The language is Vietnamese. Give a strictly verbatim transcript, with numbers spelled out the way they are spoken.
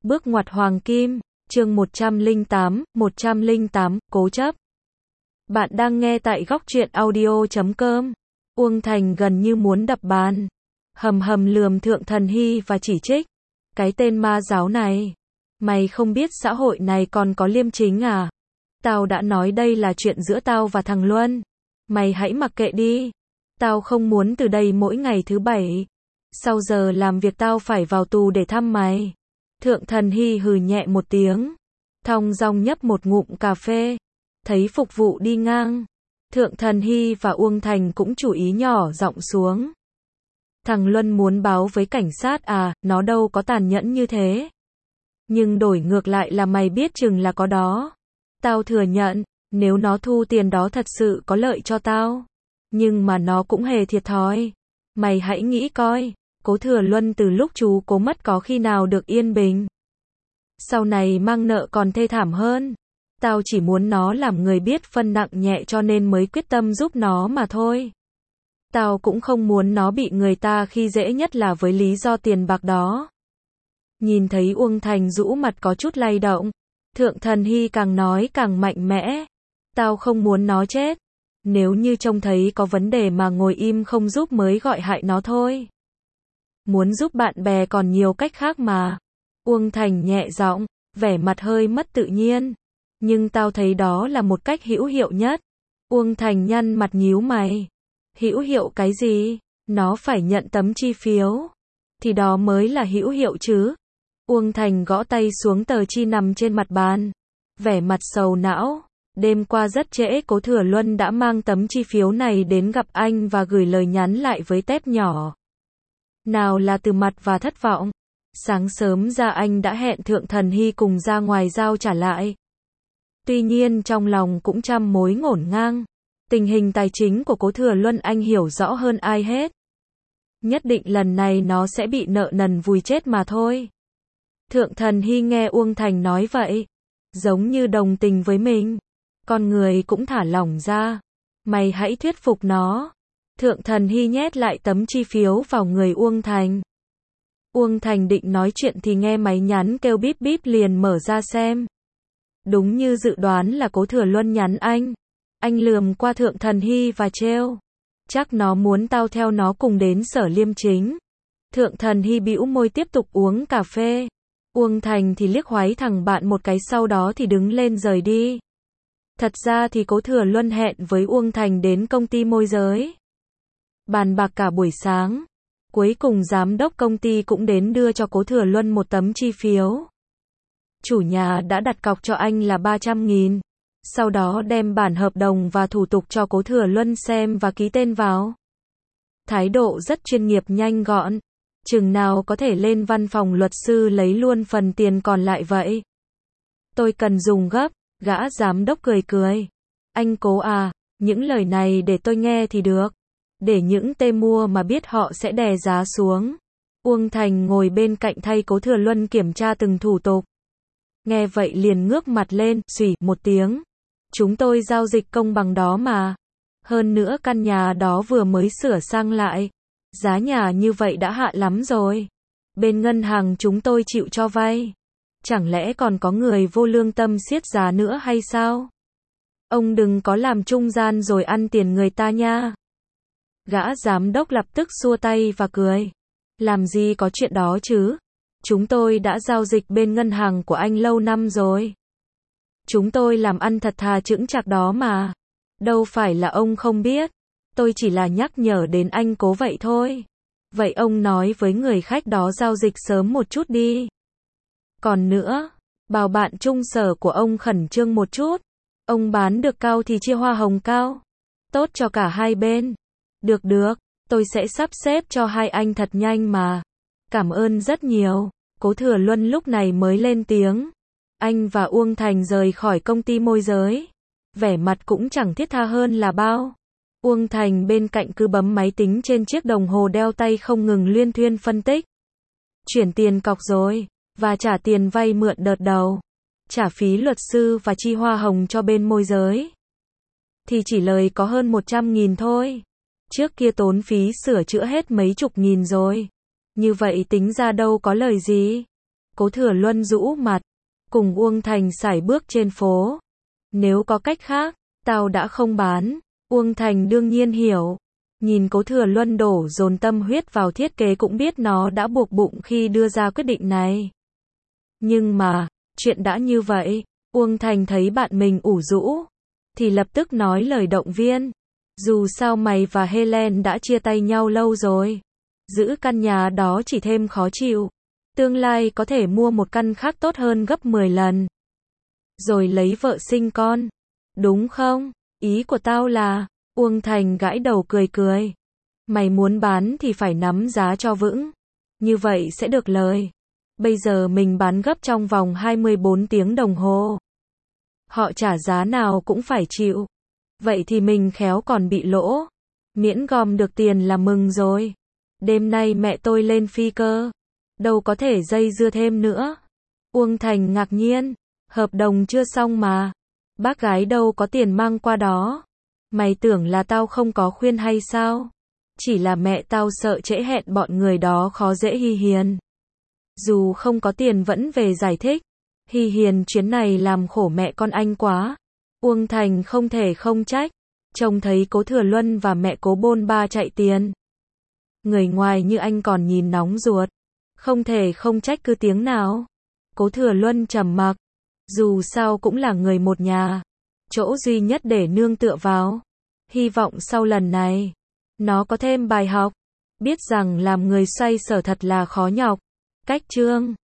Bước ngoặt hoàng kim, chương một trăm lẻ tám, một trăm lẻ tám, cố chấp. Bạn đang nghe tại góc truyện audio chấm com. Uông Thành gần như muốn đập bàn. Hầm hầm lườm Thượng Thần Hy và chỉ trích. Cái tên ma giáo này. Mày không biết xã hội này còn có liêm chính à? Tao đã nói đây là chuyện giữa tao và thằng Luân. Mày hãy mặc kệ đi. Tao không muốn từ đây mỗi ngày thứ bảy. Sau giờ làm việc tao phải vào tù để thăm mày. Thượng Thần Hy hừ nhẹ một tiếng. Thong dong nhấp một ngụm cà phê. Thấy phục vụ đi ngang. Thượng Thần Hy và Uông Thành cũng chú ý nhỏ giọng xuống. Thằng Luân muốn báo với cảnh sát à, nó đâu có tàn nhẫn như thế. Nhưng đổi ngược lại là mày biết chừng là có đó. Tao thừa nhận, nếu nó thu tiền đó thật sự có lợi cho tao. Nhưng mà nó cũng hề thiệt thòi. Mày hãy nghĩ coi, Cố Thừa Luân từ lúc chú Cố mất có khi nào được yên bình. Sau này mang nợ còn thê thảm hơn. Tao chỉ muốn nó làm người biết phân nặng nhẹ cho nên mới quyết tâm giúp nó mà thôi. Tao cũng không muốn nó bị người ta khi dễ, nhất là với lý do tiền bạc đó. Nhìn thấy Uông Thành rũ mặt có chút lay động, Thượng Thần Hy càng nói càng mạnh mẽ. Tao không muốn nó chết. Nếu như trông thấy có vấn đề mà ngồi im không giúp mới gọi hại nó thôi. Muốn giúp bạn bè còn nhiều cách khác mà. Uông Thành nhẹ giọng, vẻ mặt hơi mất tự nhiên. Nhưng tao thấy đó là một cách hữu hiệu nhất. Uông Thành nhăn mặt nhíu mày. Hữu hiệu cái gì? Nó phải nhận tấm chi phiếu. Thì đó mới là hữu hiệu chứ. Uông Thành gõ tay xuống tờ chi nằm trên mặt bàn. Vẻ mặt sầu não. Đêm qua rất trễ Cố Thừa Luân đã mang tấm chi phiếu này đến gặp anh và gửi lời nhắn lại với tép nhỏ. Nào là từ mặt và thất vọng. Sáng sớm ra anh đã hẹn Thượng Thần Hy cùng ra ngoài giao trả lại. Tuy nhiên trong lòng cũng trăm mối ngổn ngang. Tình hình tài chính của Cố Thừa Luân anh hiểu rõ hơn ai hết. Nhất định lần này nó sẽ bị nợ nần vùi chết mà thôi. Thượng Thần Hy nghe Uông Thành nói vậy, giống như đồng tình với mình. Con người cũng thả lỏng ra. Mày hãy thuyết phục nó. Thượng Thần Hy nhét lại tấm chi phiếu vào người Uông Thành. Uông Thành định nói chuyện thì nghe máy nhắn kêu bíp bíp liền mở ra xem. Đúng như dự đoán là Cố Thừa Luân nhắn anh. Anh lườm qua Thượng Thần Hy và trêu. Chắc nó muốn tao theo nó cùng đến sở liêm chính. Thượng Thần Hy bĩu môi tiếp tục uống cà phê. Uông Thành thì liếc khoái thằng bạn một cái, sau đó thì đứng lên rời đi. Thật ra thì Cố Thừa Luân hẹn với Uông Thành đến công ty môi giới. Bàn bạc cả buổi sáng. Cuối cùng giám đốc công ty cũng đến đưa cho Cố Thừa Luân một tấm chi phiếu. Chủ nhà đã đặt cọc cho anh là ba trăm nghìn. Sau đó đem bản hợp đồng và thủ tục cho Cố Thừa Luân xem và ký tên vào. Thái độ rất chuyên nghiệp nhanh gọn. Chừng nào có thể lên văn phòng luật sư lấy luôn phần tiền còn lại vậy. Tôi cần dùng gấp. Gã giám đốc cười cười. Anh Cố à, những lời này để tôi nghe thì được. Để những tê mua mà biết họ sẽ đè giá xuống. Uông Thành ngồi bên cạnh thay Cố Thừa Luân kiểm tra từng thủ tục. Nghe vậy liền ngước mặt lên, xùy một tiếng. Chúng tôi giao dịch công bằng đó mà. Hơn nữa căn nhà đó vừa mới sửa sang lại. Giá nhà như vậy đã hạ lắm rồi. Bên ngân hàng chúng tôi chịu cho vay. Chẳng lẽ còn có người vô lương tâm siết giá nữa hay sao? Ông đừng có làm trung gian rồi ăn tiền người ta nha. Gã giám đốc lập tức xua tay và cười. Làm gì có chuyện đó chứ? Chúng tôi đã giao dịch bên ngân hàng của anh lâu năm rồi. Chúng tôi làm ăn thật thà chững chạc đó mà. Đâu phải là ông không biết. Tôi chỉ là nhắc nhở đến anh Cố vậy thôi. Vậy ông nói với người khách đó giao dịch sớm một chút đi. Còn nữa, bảo bạn trung sở của ông khẩn trương một chút. Ông bán được cao thì chia hoa hồng cao. Tốt cho cả hai bên. Được được, tôi sẽ sắp xếp cho hai anh thật nhanh mà. Cảm ơn rất nhiều. Cố Thừa Luân lúc này mới lên tiếng. Anh và Uông Thành rời khỏi công ty môi giới. Vẻ mặt cũng chẳng thiết tha hơn là bao. Uông Thành bên cạnh cứ bấm máy tính trên chiếc đồng hồ đeo tay không ngừng luyên thuyên phân tích. Chuyển tiền cọc rồi. Và trả tiền vay mượn đợt đầu. Trả phí luật sư và chi hoa hồng cho bên môi giới. Thì chỉ lời có hơn một trăm nghìn thôi. Trước kia tốn phí sửa chữa hết mấy chục nghìn rồi. Như vậy tính ra đâu có lời gì. Cố Thừa Luân rũ mặt, cùng Uông Thành sải bước trên phố. Nếu có cách khác, tao đã không bán. Uông Thành đương nhiên hiểu. Nhìn Cố Thừa Luân đổ dồn tâm huyết vào thiết kế cũng biết nó đã buộc bụng khi đưa ra quyết định này. Nhưng mà, chuyện đã như vậy, Uông Thành thấy bạn mình ủ rũ, thì lập tức nói lời động viên. Dù sao mày và Helen đã chia tay nhau lâu rồi. Giữ căn nhà đó chỉ thêm khó chịu. Tương lai có thể mua một căn khác tốt hơn gấp mười lần. Rồi lấy vợ sinh con. Đúng không? Ý của tao là, Uông Thành gãi đầu cười cười. Mày muốn bán thì phải nắm giá cho vững. Như vậy sẽ được lời. Bây giờ mình bán gấp trong vòng hai mươi bốn tiếng đồng hồ. Họ trả giá nào cũng phải chịu. Vậy thì mình khéo còn bị lỗ. Miễn gom được tiền là mừng rồi. Đêm nay mẹ tôi lên phi cơ. Đâu có thể dây dưa thêm nữa. Uông Thành ngạc nhiên. Hợp đồng chưa xong mà. Bác gái đâu có tiền mang qua đó. Mày tưởng là tao không có khuyên hay sao? Chỉ là mẹ tao sợ trễ hẹn bọn người đó khó dễ Hi Hiền. Dù không có tiền vẫn về giải thích. Hi Hiền chuyến này làm khổ mẹ con anh quá. Uông Thành không thể không trách. Trông thấy Cố Thừa Luân và mẹ Cố bôn ba chạy tiền. Người ngoài như anh còn nhìn nóng ruột. Không thể không trách cứ tiếng nào. Cố Thừa Luân trầm mặc. Dù sao cũng là người một nhà. Chỗ duy nhất để nương tựa vào. Hy vọng sau lần này, nó có thêm bài học. Biết rằng làm người xoay sở thật là khó nhọc. Cách chương